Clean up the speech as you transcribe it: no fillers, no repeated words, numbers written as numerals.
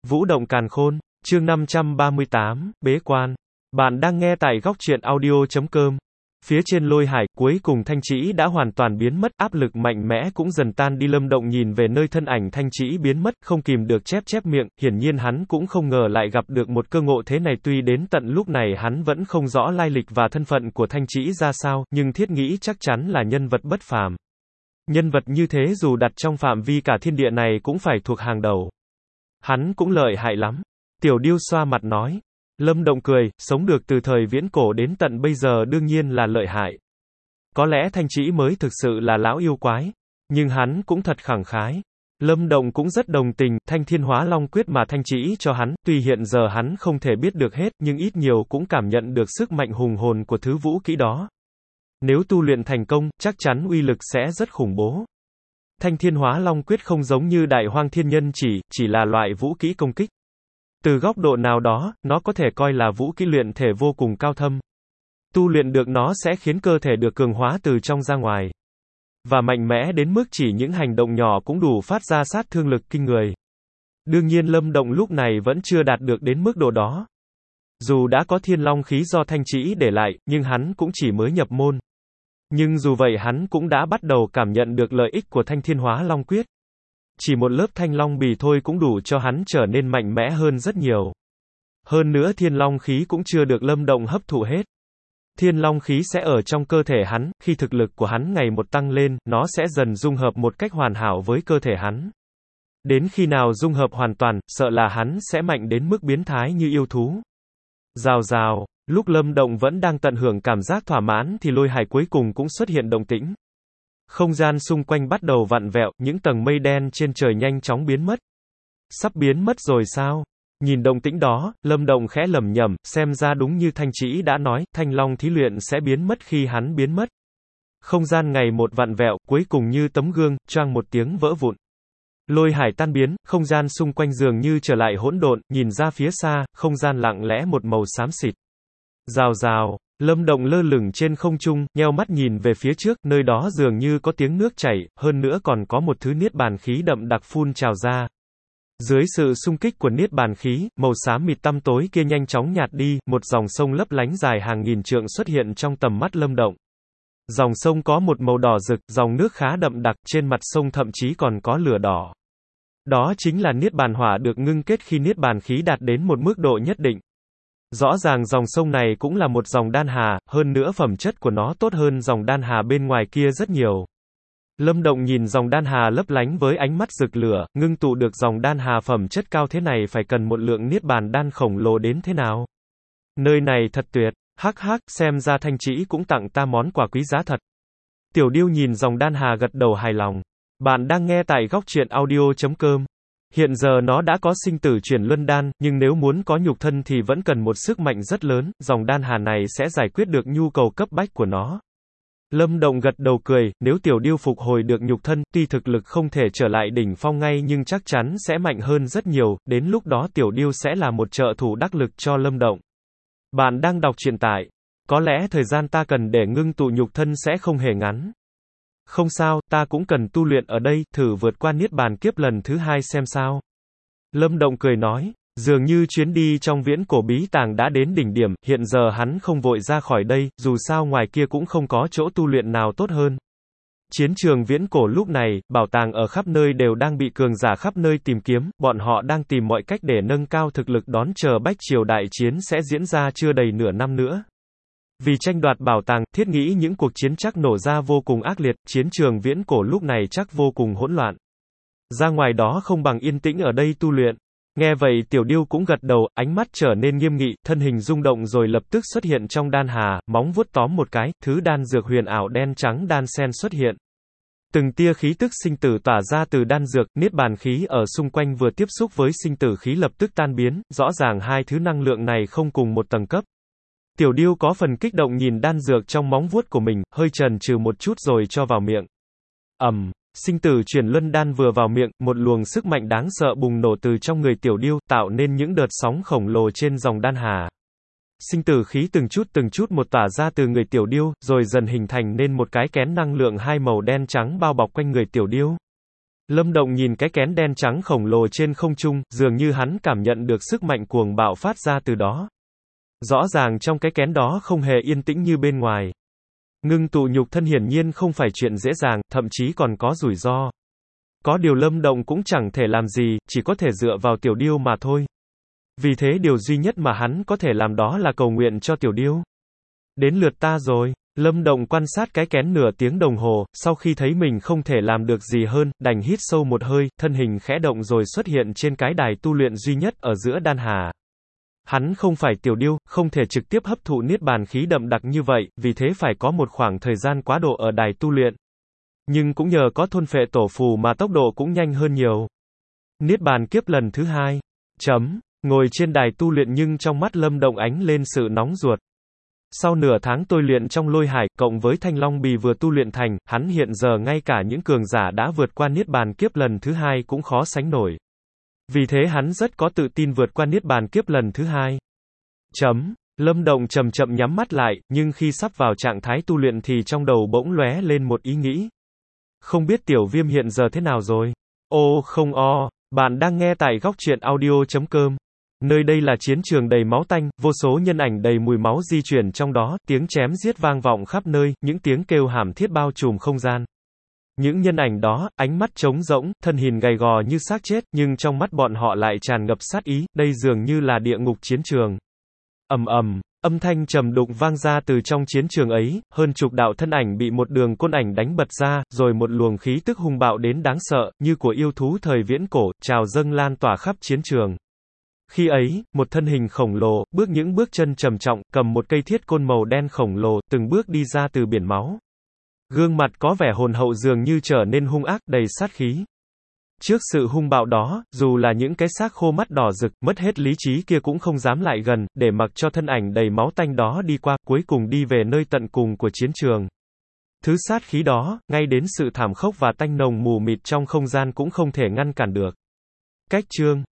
Vũ động càn khôn, chương 538, bế quan. Bạn đang nghe tại góc truyện audio.com. Phía trên Lôi Hải, cuối cùng Thanh Trĩ đã hoàn toàn biến mất, áp lực mạnh mẽ cũng dần tan đi. Lâm Động nhìn về nơi thân ảnh Thanh Trĩ biến mất, không kìm được chép miệng, hiển nhiên hắn cũng không ngờ lại gặp được một cơ ngộ thế này. Tuy đến tận lúc này hắn vẫn không rõ lai lịch và thân phận của Thanh Trĩ ra sao, nhưng thiết nghĩ chắc chắn là nhân vật bất phàm. Nhân vật như thế dù đặt trong phạm vi cả thiên địa này cũng phải thuộc hàng đầu. Hắn cũng lợi hại lắm. Tiểu Điêu xoa mặt nói. Lâm Động cười, sống được từ thời viễn cổ đến tận bây giờ đương nhiên là lợi hại. Có lẽ Thanh Trĩ mới thực sự là lão yêu quái. Nhưng hắn cũng thật khẳng khái. Lâm Động cũng rất đồng tình, Thanh Thiên Hóa Long Quyết mà Thanh Trĩ cho hắn, tuy hiện giờ hắn không thể biết được hết, nhưng ít nhiều cũng cảm nhận được sức mạnh hùng hồn của thứ vũ kỹ đó. Nếu tu luyện thành công, chắc chắn uy lực sẽ rất khủng bố. Thanh Thiên Hóa Long Quyết không giống như Đại Hoang Thiên Nhân chỉ là loại vũ kỹ công kích. Từ góc độ nào đó, nó có thể coi là vũ kỹ luyện thể vô cùng cao thâm. Tu luyện được nó sẽ khiến cơ thể được cường hóa từ trong ra ngoài. Và mạnh mẽ đến mức chỉ những hành động nhỏ cũng đủ phát ra sát thương lực kinh người. Đương nhiên Lâm Động lúc này vẫn chưa đạt được đến mức độ đó. Dù đã có thiên long khí do Thanh Trĩ để lại, nhưng hắn cũng chỉ mới nhập môn. Nhưng dù vậy hắn cũng đã bắt đầu cảm nhận được lợi ích của Thanh Thiên Hóa Long Quyết. Chỉ một lớp thanh long bì thôi cũng đủ cho hắn trở nên mạnh mẽ hơn rất nhiều. Hơn nữa thiên long khí cũng chưa được Lâm Động hấp thụ hết. Thiên long khí sẽ ở trong cơ thể hắn, khi thực lực của hắn ngày một tăng lên, nó sẽ dần dung hợp một cách hoàn hảo với cơ thể hắn. Đến khi nào dung hợp hoàn toàn, sợ là hắn sẽ mạnh đến mức biến thái như yêu thú. Rào rào, lúc Lâm Động vẫn đang tận hưởng cảm giác thỏa mãn thì Lôi Hải cuối cùng cũng xuất hiện động tĩnh. Không gian xung quanh bắt đầu vặn vẹo, những tầng mây đen trên trời nhanh chóng biến mất. Sắp biến mất rồi sao? Nhìn động tĩnh đó, Lâm Động khẽ lẩm nhẩm, xem ra đúng như Thanh Trĩ đã nói, Thanh Long thí luyện sẽ biến mất khi hắn biến mất. Không gian ngày một vặn vẹo, cuối cùng như tấm gương, choang một tiếng vỡ vụn. Lôi Hải tan biến, không gian xung quanh dường như trở lại hỗn độn, nhìn ra phía xa, không gian lặng lẽ một màu xám xịt. Rào rào, Lâm Động lơ lửng trên không trung, nheo mắt nhìn về phía trước, nơi đó dường như có tiếng nước chảy, hơn nữa còn có một thứ niết bàn khí đậm đặc phun trào ra. Dưới sự xung kích của niết bàn khí, màu xám mịt tăm tối kia nhanh chóng nhạt đi, một dòng sông lấp lánh dài hàng nghìn trượng xuất hiện trong tầm mắt Lâm Động. Dòng sông có một màu đỏ rực, dòng nước khá đậm đặc, trên mặt sông thậm chí còn có lửa đỏ. Đó chính là niết bàn hỏa được ngưng kết khi niết bàn khí đạt đến một mức độ nhất định. Rõ ràng dòng sông này cũng là một dòng đan hà, hơn nữa phẩm chất của nó tốt hơn dòng đan hà bên ngoài kia rất nhiều. Lâm Động nhìn dòng đan hà lấp lánh với ánh mắt rực lửa, ngưng tụ được dòng đan hà phẩm chất cao thế này phải cần một lượng niết bàn đan khổng lồ đến thế nào. Nơi này thật tuyệt, hắc hắc, xem ra Thanh Trĩ cũng tặng ta món quà quý giá thật. Tiểu Điêu nhìn dòng đan hà gật đầu hài lòng. Bạn đang nghe tại góc truyện audio.com. Hiện giờ nó đã có sinh tử chuyển luân đan, nhưng nếu muốn có nhục thân thì vẫn cần một sức mạnh rất lớn, dòng đan hà này sẽ giải quyết được nhu cầu cấp bách của nó. Lâm Động gật đầu cười, nếu Tiểu Điêu phục hồi được nhục thân, tuy thực lực không thể trở lại đỉnh phong ngay nhưng chắc chắn sẽ mạnh hơn rất nhiều, đến lúc đó Tiểu Điêu sẽ là một trợ thủ đắc lực cho Lâm Động. Bạn đang đọc truyện tại. Có lẽ thời gian ta cần để ngưng tụ nhục thân sẽ không hề ngắn. Không sao, ta cũng cần tu luyện ở đây, thử vượt qua niết bàn kiếp lần thứ 2 xem sao. Lâm Động cười nói, dường như chuyến đi trong viễn cổ bí tàng đã đến đỉnh điểm, hiện giờ hắn không vội ra khỏi đây, dù sao ngoài kia cũng không có chỗ tu luyện nào tốt hơn. Chiến trường viễn cổ lúc này, bảo tàng ở khắp nơi đều đang bị cường giả khắp nơi tìm kiếm, bọn họ đang tìm mọi cách để nâng cao thực lực đón chờ Bách Triều đại chiến sẽ diễn ra chưa đầy nửa năm nữa. Vì tranh đoạt bảo tàng, thiết nghĩ những cuộc chiến chắc nổ ra vô cùng ác liệt, chiến trường viễn cổ lúc này chắc vô cùng hỗn loạn. Ra ngoài đó không bằng yên tĩnh ở đây tu luyện. Nghe vậy Tiểu Điêu cũng gật đầu, ánh mắt trở nên nghiêm nghị, thân hình rung động rồi lập tức xuất hiện trong đan hà, móng vuốt tóm một cái, thứ đan dược huyền ảo đen trắng đan sen xuất hiện. Từng tia khí tức sinh tử tỏa ra từ đan dược, niết bàn khí ở xung quanh vừa tiếp xúc với sinh tử khí lập tức tan biến, rõ ràng hai thứ năng lượng này không cùng một tầng cấp. Tiểu Điêu có phần kích động nhìn đan dược trong móng vuốt của mình, hơi chần chừ một chút rồi cho vào miệng. Sinh tử chuyển luân đan vừa vào miệng, một luồng sức mạnh đáng sợ bùng nổ từ trong người Tiểu Điêu, tạo nên những đợt sóng khổng lồ trên dòng đan hà. Sinh tử khí từng chút một tỏa ra từ người Tiểu Điêu, rồi dần hình thành nên một cái kén năng lượng hai màu đen trắng bao bọc quanh người Tiểu Điêu. Lâm Động nhìn cái kén đen trắng khổng lồ trên không trung, dường như hắn cảm nhận được sức mạnh cuồng bạo phát ra từ đó. Rõ ràng trong cái kén đó không hề yên tĩnh như bên ngoài. Ngưng tụ nhục thân hiển nhiên không phải chuyện dễ dàng, thậm chí còn có rủi ro. Có điều Lâm Động cũng chẳng thể làm gì, chỉ có thể dựa vào Tiểu Điêu mà thôi. Vì thế điều duy nhất mà hắn có thể làm đó là cầu nguyện cho Tiểu Điêu. Đến lượt ta rồi. Lâm Động quan sát cái kén nửa tiếng đồng hồ, sau khi thấy mình không thể làm được gì hơn, đành hít sâu một hơi, thân hình khẽ động rồi xuất hiện trên cái đài tu luyện duy nhất ở giữa đan hà. Hắn không phải Tiểu Điêu, không thể trực tiếp hấp thụ niết bàn khí đậm đặc như vậy, vì thế phải có một khoảng thời gian quá độ ở đài tu luyện. Nhưng cũng nhờ có thôn phệ tổ phù mà tốc độ cũng nhanh hơn nhiều. Niết bàn kiếp lần thứ 2. Ngồi trên đài tu luyện nhưng trong mắt Lâm Động ánh lên sự nóng ruột. Sau nửa tháng tôi luyện trong lôi hải, cộng với thanh long bì vừa tu luyện thành, hắn hiện giờ ngay cả những cường giả đã vượt qua niết bàn kiếp lần thứ 2 cũng khó sánh nổi. Vì thế hắn rất có tự tin vượt qua niết bàn kiếp lần thứ 2. Lâm Động chậm chậm nhắm mắt lại, nhưng khi sắp vào trạng thái tu luyện thì trong đầu bỗng lóe lên một ý nghĩ. Không biết Tiểu Viêm hiện giờ thế nào rồi? Ô không o, bạn đang nghe tại góc truyện audio.com. Nơi đây là chiến trường đầy máu tanh, vô số nhân ảnh đầy mùi máu di chuyển trong đó, tiếng chém giết vang vọng khắp nơi, những tiếng kêu hàm thiết bao trùm không gian. Những nhân ảnh đó, ánh mắt trống rỗng, thân hình gầy gò như xác chết, nhưng trong mắt bọn họ lại tràn ngập sát ý, đây dường như là địa ngục chiến trường. Ầm ầm, âm thanh trầm đục vang ra từ trong chiến trường ấy, hơn chục đạo thân ảnh bị một đường côn ảnh đánh bật ra, rồi một luồng khí tức hung bạo đến đáng sợ, như của yêu thú thời viễn cổ, trào dâng lan tỏa khắp chiến trường. Khi ấy, một thân hình khổng lồ, bước những bước chân trầm trọng, cầm một cây thiết côn màu đen khổng lồ, từng bước đi ra từ biển máu. Gương mặt có vẻ hồn hậu dường như trở nên hung ác, đầy sát khí. Trước sự hung bạo đó, dù là những cái xác khô mắt đỏ rực, mất hết lý trí kia cũng không dám lại gần, để mặc cho thân ảnh đầy máu tanh đó đi qua, cuối cùng đi về nơi tận cùng của chiến trường. Thứ sát khí đó, ngay đến sự thảm khốc và tanh nồng mù mịt trong không gian cũng không thể ngăn cản được. Cách chương